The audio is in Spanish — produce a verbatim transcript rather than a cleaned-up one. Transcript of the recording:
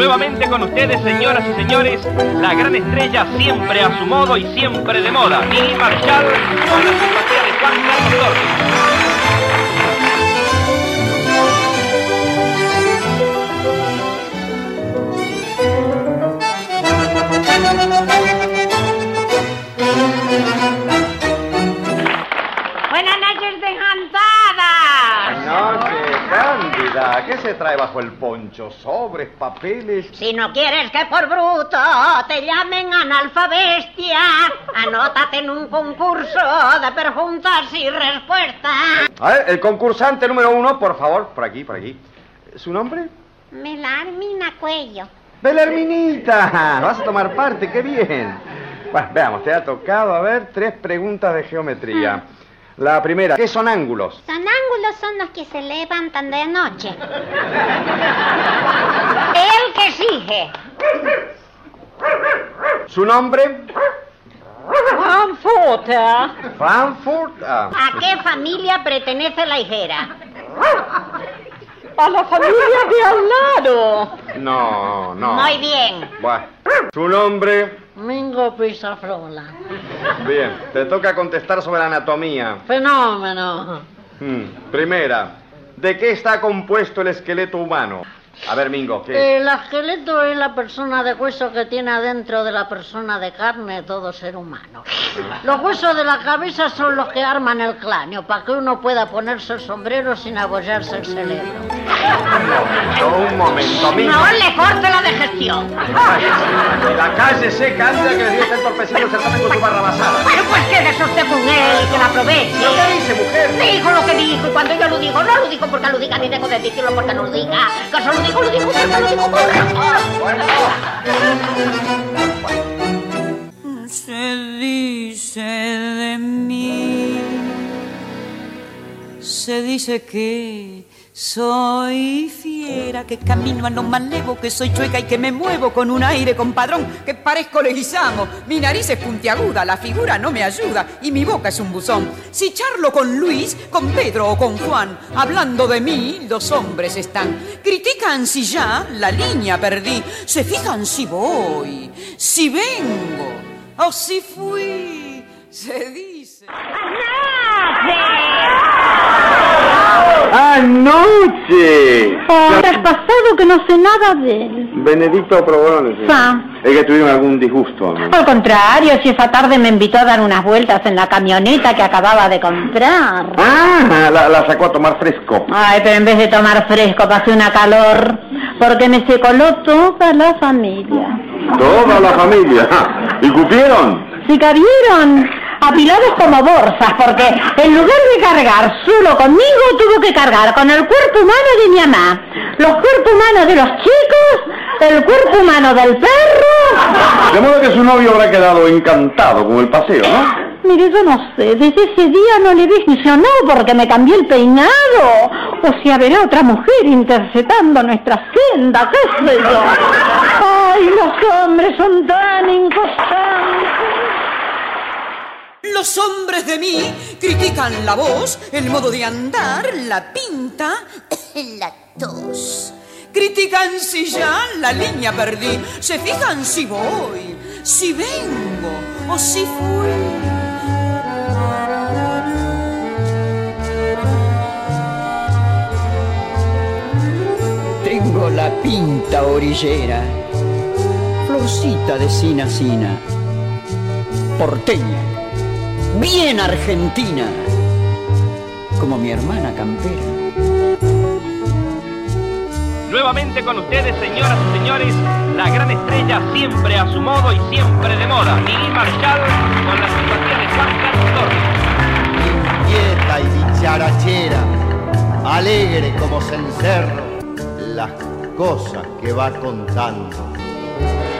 Nuevamente con ustedes, señoras y señores, la gran estrella siempre a su modo y siempre de moda, Miguel Marshall, con la simpatía de Juan Carlos Torres. Buenas noches, dejantada. Buenas noches, Cándida. ¿Qué se trae bajo el poncho? ¿Sobres, papeles? Si no quieres que por bruto te llamen analfabestia, anótate en un concurso de preguntas y respuestas. A ver, el concursante número uno, por favor, por aquí, por aquí. ¿Su nombre? Melarmina Cuello. Belarminita, vas a tomar parte, qué bien. Bueno, veamos, te ha tocado, a ver, tres preguntas de geometría. La primera, ¿qué son ángulos? Son ángulos, son los que se levantan de noche. El que sigue. ¿Su nombre? Frankfurt. Frankfurt. Ah. ¿A qué familia pertenece la higuera? A la familia de al lado. No, no. Muy bien. Bueno, ¿su nombre? Mingo Pizafrola. Bien, te toca contestar sobre anatomía. Fenómeno. Hmm. Primera, ¿de qué está compuesto el esqueleto humano? A ver, Mingo, ¿qué? El esqueleto es la persona de hueso que tiene adentro de la persona de carne todo ser humano. Los huesos de la cabeza son los que arman el cráneo, para que uno pueda ponerse el sombrero sin abollarse el cerebro. Un momento, un momento, Mingo. No le corte la digestión. Ay, la calle seca, anda que le dio está entorpeciendo el certamen con su barra basada. Bueno, pues quédese usted con él, que la aproveche. ¿Pero qué dice, mujer? Dijo lo que dijo, y cuando yo lo digo, no lo digo porque lo diga, ni dejo de decirlo porque no lo diga. Que solo digo, lo digo porque lo digo por Bueno. Se dice de mí, se dice que soy fiera, que camino a lo malevo, que soy chueca y que me muevo con un aire compadrón, que parezco leguizamo, mi nariz es puntiaguda, la figura no me ayuda y mi boca es un buzón. Si charlo con Luis, con Pedro o con Juan, hablando de mí, los hombres están. Critican si ya la línea perdí, se fijan si voy, si vengo o si fui, se dice. ¡Anoche! ¿Qué has pasado que no sé nada de él? Benedicto Provolone, sí. Ah. Es que tuvieron algún disgusto, ¿no? Al contrario, si esa tarde me invitó a dar unas vueltas en la camioneta que acababa de comprar. Ah, la, la sacó a tomar fresco. Ay, pero en vez de tomar fresco pasé una calor, porque me se coló toda la familia. Toda la familia. ¿Y cupieron? ¿Sí cabieron? Apilados como bolsas, porque en lugar de cargar solo conmigo, tuvo que cargar con el cuerpo humano de mi mamá, los cuerpos humanos de los chicos, el cuerpo humano del perro. De modo que su novio habrá quedado encantado con el paseo, ¿no? Mire, yo no sé, desde ese día no le visionó porque me cambié el peinado. O sea, verá otra mujer interceptando nuestra senda, qué sé yo. Ay, los hombres son tan inconstantes. Los hombres de mí critican la voz, el modo de andar, la pinta, la tos. Critican si ya la línea perdí, se fijan si voy, si vengo o si fui. Tengo la pinta orillera, florcita de sina sina, porteña, bien argentina, como mi hermana campera. Nuevamente con ustedes, señoras y señores, la gran estrella siempre a su modo y siempre de moda, Miguel Marshall, con la simpatía de Juan Carlos Torres. Inquieta y dicharachera, alegre como cencerro, las cosas que va contando.